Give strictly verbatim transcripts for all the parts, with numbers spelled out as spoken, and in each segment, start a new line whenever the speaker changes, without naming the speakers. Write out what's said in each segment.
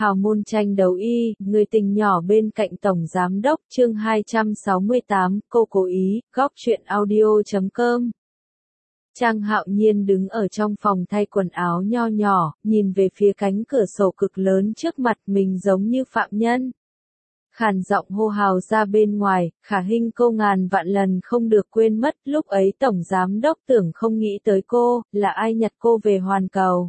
Hào môn tranh đấu y, người tình nhỏ bên cạnh Tổng Giám Đốc, chương hai trăm sáu mươi tám, cô cố ý, góc truyện audio chấm com. Trang Hạo Nhiên đứng ở trong phòng thay quần áo nho nhỏ, nhìn về phía cánh cửa sổ cực lớn trước mặt mình giống như phạm nhân. Khàn giọng hô hào ra bên ngoài, Khả Hinh cô ngàn vạn lần không được quên mất, lúc ấy Tổng Giám Đốc tưởng không nghĩ tới cô, là ai nhặt cô về hoàn cầu.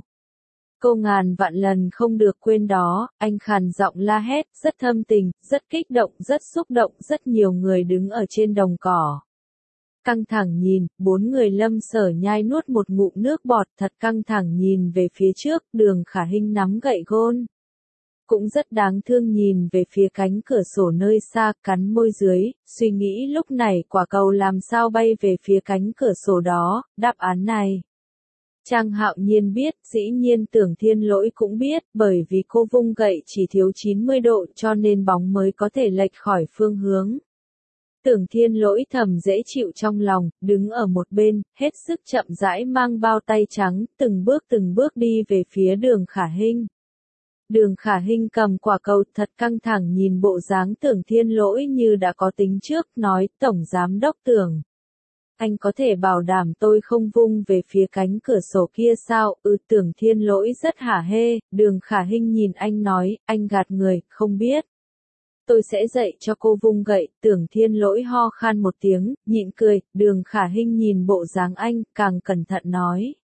Cô ngàn vạn lần không được quên đó, anh khàn giọng la hét, rất thâm tình, rất kích động, rất xúc động, rất nhiều người đứng ở trên đồng cỏ. Căng thẳng nhìn, bốn người Lâm Sở nhai nuốt một ngụm nước bọt thật căng thẳng nhìn về phía trước, Đường Khả Hinh nắm gậy gôn. Cũng rất đáng thương nhìn về phía cánh cửa sổ nơi xa, cắn môi dưới, suy nghĩ lúc này quả cầu làm sao bay về phía cánh cửa sổ đó, đáp án này. Trang Hạo Nhiên biết, dĩ nhiên Tưởng Thiên Lỗi cũng biết, bởi vì cô vung gậy chỉ thiếu chín mươi độ cho nên bóng mới có thể lệch khỏi phương hướng. Tưởng Thiên Lỗi thầm dễ chịu trong lòng, đứng ở một bên, hết sức chậm rãi mang bao tay trắng, từng bước từng bước đi về phía Đường Khả Hinh. Đường Khả Hinh cầm quả cầu thật căng thẳng nhìn bộ dáng Tưởng Thiên Lỗi như đã có tính trước, nói, Tổng Giám Đốc Tưởng. Anh có thể bảo đảm tôi không vung về phía cánh cửa sổ kia sao? Ừ, Tưởng Thiên Lỗi rất hả hê, Đường Khả Hinh nhìn anh nói, anh gạt người, không biết. Tôi sẽ dạy cho cô vung gậy, Tưởng Thiên Lỗi ho khan một tiếng, nhịn cười, Đường Khả Hinh nhìn bộ dáng anh, càng cẩn thận nói.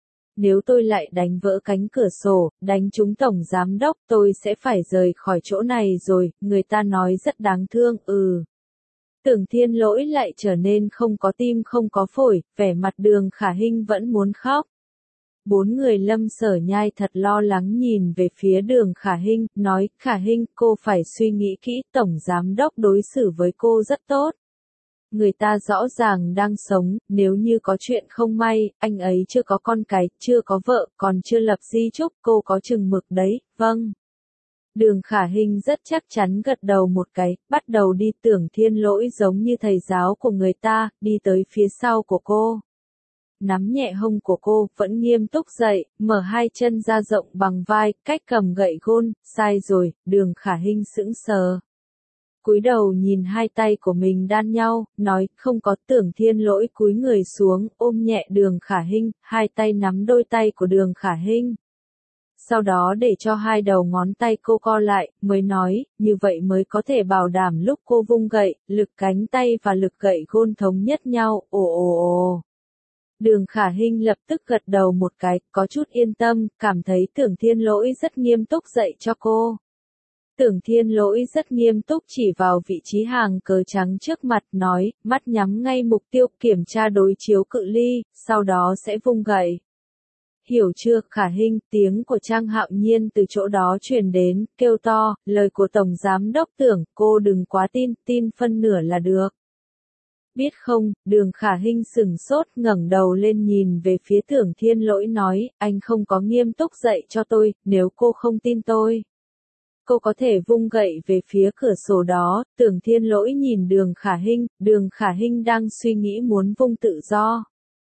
Nếu tôi lại đánh vỡ cánh cửa sổ, đánh trúng Tổng Giám Đốc, tôi sẽ phải rời khỏi chỗ này rồi, người ta nói rất đáng thương, ừ. Tưởng Thiên Lỗi lại trở nên không có tim không có phổi, vẻ mặt Đường Khả Hinh vẫn muốn khóc. Bốn người Lâm Sở nhai thật lo lắng nhìn về phía Đường Khả Hinh, nói, Khả Hinh, cô phải suy nghĩ kỹ, Tổng Giám Đốc đối xử với cô rất tốt. Người ta rõ ràng đang sống, nếu như có chuyện không may, anh ấy chưa có con cái, chưa có vợ, còn chưa lập di chúc, cô có chừng mực đấy, vâng. Đường Khả Hinh rất chắc chắn gật đầu một cái, bắt đầu đi. Tưởng Thiên Lỗi giống như thầy giáo của người ta, đi tới phía sau của cô. Nắm nhẹ hông của cô, vẫn nghiêm túc dậy, mở hai chân ra rộng bằng vai, cách cầm gậy gôn, sai rồi, Đường Khả Hinh sững sờ. Cúi đầu nhìn hai tay của mình đan nhau, nói, không có. Tưởng Thiên Lỗi cúi người xuống, ôm nhẹ Đường Khả Hinh, hai tay nắm đôi tay của Đường Khả Hinh. Sau đó để cho hai đầu ngón tay cô co lại, mới nói, như vậy mới có thể bảo đảm lúc cô vung gậy, lực cánh tay và lực gậy gôn thống nhất nhau, ồ ồ ồ. Đường Khả Hinh lập tức gật đầu một cái, có chút yên tâm, cảm thấy Tưởng Thiên Lỗi rất nghiêm túc dạy cho cô. Tưởng Thiên Lỗi rất nghiêm túc chỉ vào vị trí hàng cờ trắng trước mặt, nói, mắt nhắm ngay mục tiêu, kiểm tra đối chiếu cự ly, sau đó sẽ vung gậy. Hiểu chưa? Khả Hinh, tiếng của Trang Hạo Nhiên từ chỗ đó truyền đến, kêu to, lời của Tổng Giám Đốc Tưởng, cô đừng quá tin, tin phân nửa là được. Biết không? Đường Khả Hinh sừng sốt, ngẩng đầu lên nhìn về phía Tưởng Thiên Lỗi nói, anh không có nghiêm túc dạy cho tôi, nếu cô không tin tôi. Cô có thể vung gậy về phía cửa sổ đó. Tưởng Thiên Lỗi nhìn Đường Khả Hinh, Đường Khả Hinh đang suy nghĩ muốn vung tự do.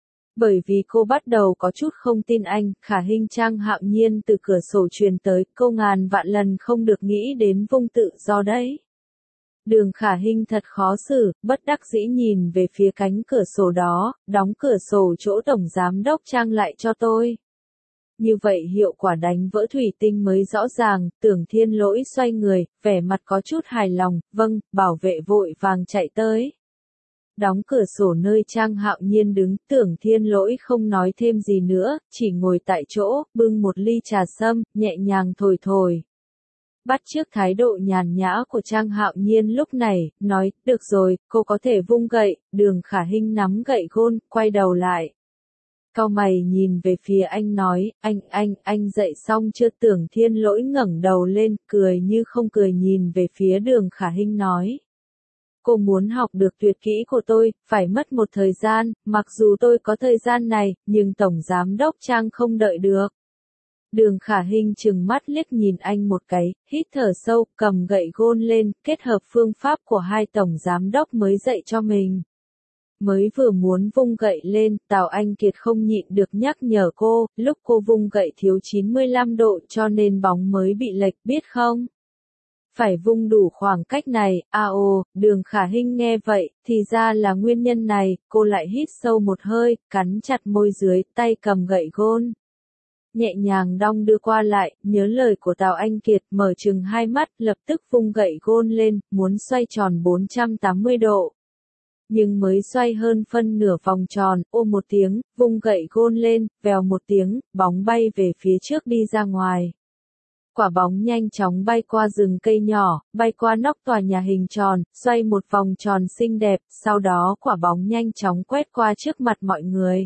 Bởi vì cô bắt đầu có chút không tin anh, Khả Hinh. Trang Hạo Nhiên từ cửa sổ truyền tới, cô ngàn vạn lần không được nghĩ đến vung tự do đấy. Đường Khả Hinh thật khó xử, bất đắc dĩ nhìn về phía cánh cửa sổ đó, đóng cửa sổ chỗ Tổng Giám Đốc Trang lại cho tôi. Như vậy hiệu quả đánh vỡ thủy tinh mới rõ ràng. Tưởng Thiên Lỗi xoay người, vẻ mặt có chút hài lòng, vâng, bảo vệ vội vàng chạy tới. Đóng cửa sổ nơi Trang Hạo Nhiên đứng, Tưởng Thiên Lỗi không nói thêm gì nữa, chỉ ngồi tại chỗ, bưng một ly trà sâm, nhẹ nhàng thổi thổi. Bắt chước thái độ nhàn nhã của Trang Hạo Nhiên lúc này, nói, được rồi, cô có thể vung gậy. Đường Khả Hinh nắm gậy gôn, quay đầu lại. Cau mày nhìn về phía anh nói, anh, anh, anh dậy xong chưa? Tưởng Thiên Lỗi ngẩng đầu lên, cười như không cười nhìn về phía Đường Khả Hinh nói. Cô muốn học được tuyệt kỹ của tôi, phải mất một thời gian, mặc dù tôi có thời gian này, nhưng Tổng Giám Đốc Trang không đợi được. Đường Khả Hinh trừng mắt liếc nhìn anh một cái, hít thở sâu, cầm gậy gôn lên, kết hợp phương pháp của hai Tổng Giám Đốc mới dạy cho mình. Mới vừa muốn vung gậy lên, Tào Anh Kiệt không nhịn được nhắc nhở cô, lúc cô vung gậy thiếu chín mươi lăm độ cho nên bóng mới bị lệch biết không? Phải vung đủ khoảng cách này, à ồ, Đường Khả Hinh nghe vậy, thì ra là nguyên nhân này, cô lại hít sâu một hơi, cắn chặt môi dưới, tay cầm gậy gôn. Nhẹ nhàng đong đưa qua lại, nhớ lời của Tào Anh Kiệt, mở chừng hai mắt, lập tức vung gậy gôn lên, muốn xoay tròn bốn trăm tám mươi độ. Nhưng mới xoay hơn phân nửa vòng tròn, ôm một tiếng, vung gậy gôn lên, vèo một tiếng, bóng bay về phía trước đi ra ngoài. Quả bóng nhanh chóng bay qua rừng cây nhỏ, bay qua nóc tòa nhà hình tròn, xoay một vòng tròn xinh đẹp, sau đó quả bóng nhanh chóng quét qua trước mặt mọi người.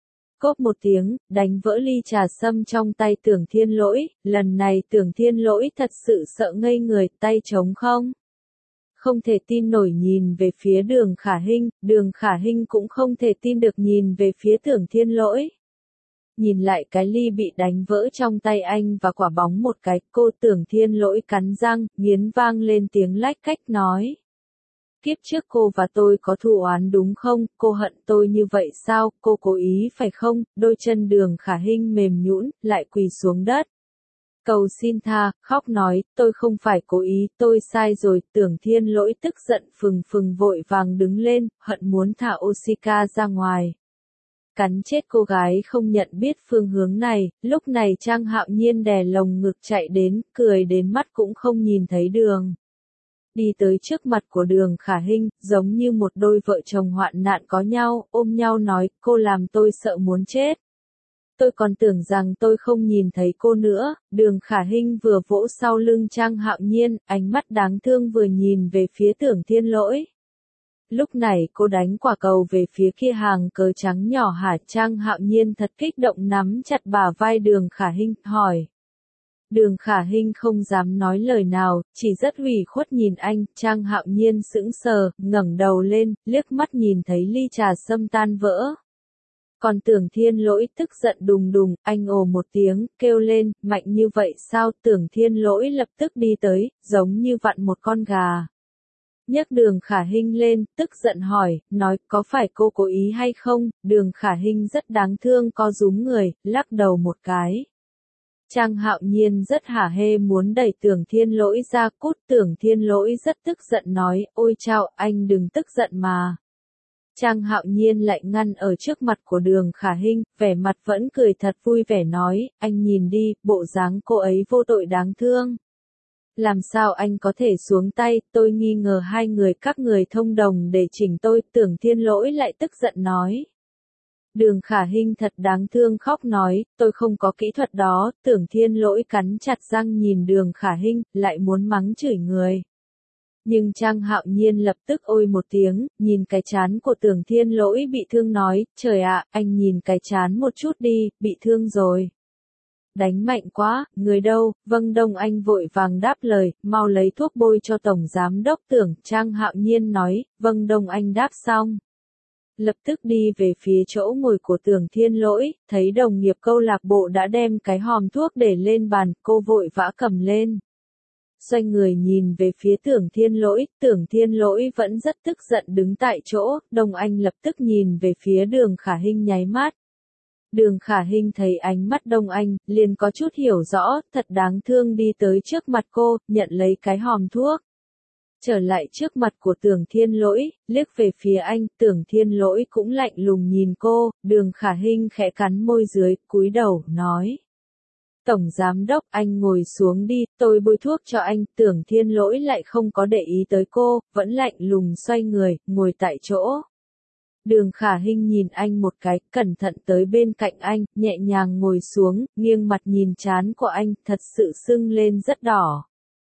Cốp một tiếng, đánh vỡ ly trà sâm trong tay Tưởng Thiên Lỗi, lần này Tưởng Thiên Lỗi thật sự sợ ngây người, tay trống không. Không thể tin nổi nhìn về phía Đường Khả Hinh, Đường Khả Hinh cũng không thể tin được nhìn về phía Tưởng Thiên Lỗi. Nhìn lại cái ly bị đánh vỡ trong tay anh và quả bóng một cái, cô Tưởng Thiên Lỗi cắn răng, nghiến vang lên tiếng lách cách nói. Kiếp trước cô và tôi có thù oán đúng không, cô hận tôi như vậy sao, cô cố ý phải không, đôi chân Đường Khả Hinh mềm nhũn, lại quỳ xuống đất. Cầu xin tha, khóc nói, tôi không phải cố ý, tôi sai rồi, Tưởng Thiên Lỗi tức giận phừng phừng vội vàng đứng lên, hận muốn thả Osika ra ngoài. Cắn chết cô gái không nhận biết phương hướng này, lúc này Trang Hạo Nhiên đè lồng ngực chạy đến, cười đến mắt cũng không nhìn thấy đường. Đi tới trước mặt của Đường Khả Hinh, giống như một đôi vợ chồng hoạn nạn có nhau, ôm nhau nói, cô làm tôi sợ muốn chết. Tôi còn tưởng rằng tôi không nhìn thấy cô nữa, Đường Khả Hinh vừa vỗ sau lưng Trang Hạo Nhiên, ánh mắt đáng thương vừa nhìn về phía Tưởng Thiên Lỗi. Lúc này cô đánh quả cầu về phía kia hàng cờ trắng nhỏ hả, Trang Hạo Nhiên thật kích động nắm chặt bả vai Đường Khả Hinh, hỏi. Đường Khả Hinh không dám nói lời nào, chỉ rất ủy khuất nhìn anh, Trang Hạo Nhiên sững sờ, ngẩng đầu lên, liếc mắt nhìn thấy ly trà sâm tan vỡ. Còn Tưởng Thiên Lỗi tức giận đùng đùng, anh ồ một tiếng, kêu lên, mạnh như vậy sao, Tưởng Thiên Lỗi lập tức đi tới, giống như vặn một con gà. Nhấc Đường Khả Hinh lên, tức giận hỏi, nói, có phải cô cố ý hay không, Đường Khả Hinh rất đáng thương co rúm người, lắc đầu một cái. Trang Hạo Nhiên rất hả hê muốn đẩy Tưởng Thiên Lỗi ra, cút, Tưởng Thiên Lỗi rất tức giận nói, ôi chao, anh đừng tức giận mà. Trang Hạo Nhiên lại ngăn ở trước mặt của Đường Khả Hinh, vẻ mặt vẫn cười thật vui vẻ nói, anh nhìn đi, bộ dáng cô ấy vô tội đáng thương. Làm sao anh có thể xuống tay, tôi nghi ngờ hai người các người thông đồng để chỉnh tôi, Tưởng Thiên Lỗi lại tức giận nói. Đường Khả Hinh thật đáng thương khóc nói, tôi không có kỹ thuật đó, Tưởng Thiên Lỗi cắn chặt răng nhìn Đường Khả Hinh, lại muốn mắng chửi người. Nhưng Trang Hạo Nhiên lập tức ôi một tiếng, nhìn cái trán của Tưởng Thiên Lỗi bị thương nói, trời ạ, anh nhìn cái trán một chút đi, bị thương rồi. Đánh mạnh quá, người đâu, vâng Đông Anh vội vàng đáp lời, mau lấy thuốc bôi cho Tổng Giám Đốc Tưởng, Trang Hạo Nhiên nói, vâng Đông Anh đáp xong. Lập tức đi về phía chỗ ngồi của Tưởng Thiên Lỗi, thấy đồng nghiệp câu lạc bộ đã đem cái hòm thuốc để lên bàn, cô vội vã cầm lên. Xoay người nhìn về phía Tưởng Thiên Lỗi, Tưởng Thiên Lỗi vẫn rất tức giận đứng tại chỗ, Đông Anh lập tức nhìn về phía Đường Khả Hinh nháy mắt. Đường Khả Hinh thấy ánh mắt Đông Anh, liền có chút hiểu rõ, thật đáng thương đi tới trước mặt cô, nhận lấy cái hòm thuốc. Trở lại trước mặt của Tưởng Thiên Lỗi, liếc về phía anh, Tưởng Thiên Lỗi cũng lạnh lùng nhìn cô, Đường Khả Hinh khẽ cắn môi dưới, cúi đầu, nói. Tổng Giám Đốc, anh ngồi xuống đi, tôi bôi thuốc cho anh, Tưởng Thiên Lỗi lại không có để ý tới cô, vẫn lạnh lùng xoay người, ngồi tại chỗ. Đường Khả Hinh nhìn anh một cái, cẩn thận tới bên cạnh anh, nhẹ nhàng ngồi xuống, nghiêng mặt nhìn trán của anh, thật sự sưng lên rất đỏ.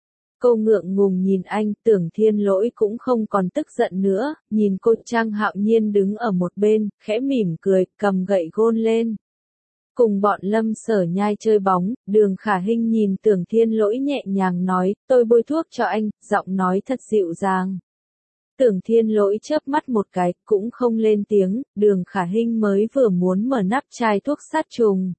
Cô ngượng ngùng nhìn anh, Tưởng Thiên Lỗi cũng không còn tức giận nữa, nhìn cô Trang Hạo Nhiên đứng ở một bên, khẽ mỉm cười, cầm gậy gôn lên. Cùng bọn Lâm Sở Nhai chơi bóng, Đường Khả Hinh nhìn Tưởng Thiên Lỗi nhẹ nhàng nói, tôi bôi thuốc cho anh, giọng nói thật dịu dàng. Tưởng Thiên Lỗi chớp mắt một cái, cũng không lên tiếng, Đường Khả Hinh mới vừa muốn mở nắp chai thuốc sát trùng.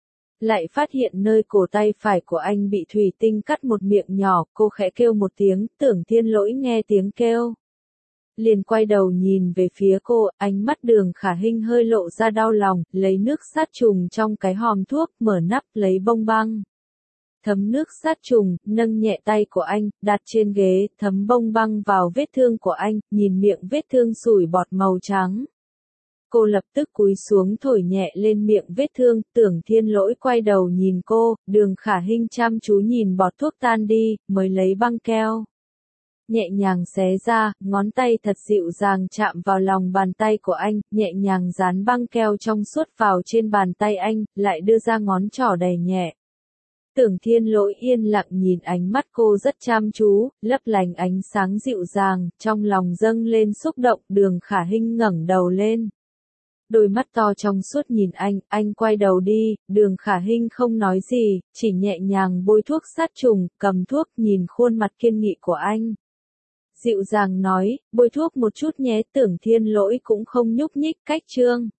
Lại phát hiện nơi cổ tay phải của anh bị thủy tinh cắt một miệng nhỏ, cô khẽ kêu một tiếng, Tưởng Thiên Lỗi nghe tiếng kêu. liền quay đầu nhìn về phía cô, ánh mắt Đường Khả Hinh hơi lộ ra đau lòng, lấy nước sát trùng trong cái hòm thuốc, mở nắp lấy bông băng. Thấm nước sát trùng, nâng nhẹ tay của anh, đặt trên ghế, thấm bông băng vào vết thương của anh, nhìn miệng vết thương sủi bọt màu trắng. Cô lập tức cúi xuống thổi nhẹ lên miệng vết thương, Tưởng Thiên Lỗi quay đầu nhìn cô, Đường Khả Hinh chăm chú nhìn bọt thuốc tan đi, mới lấy băng keo. Nhẹ nhàng xé ra, ngón tay thật dịu dàng chạm vào lòng bàn tay của anh, nhẹ nhàng dán băng keo trong suốt vào trên bàn tay anh, lại đưa ra ngón trỏ đầy nhẹ. Tưởng Thiên Lỗi yên lặng nhìn ánh mắt cô rất chăm chú, lấp lánh ánh sáng dịu dàng, trong lòng dâng lên xúc động, Đường Khả Hinh ngẩng đầu lên. Đôi mắt to trong suốt nhìn anh, anh quay đầu đi, Đường Khả Hinh không nói gì, chỉ nhẹ nhàng bôi thuốc sát trùng, cầm thuốc nhìn khuôn mặt kiên nghị của anh. Dịu dàng nói, bôi thuốc một chút nhé, Tưởng Thiên Lỗi cũng không nhúc nhích, cách chương.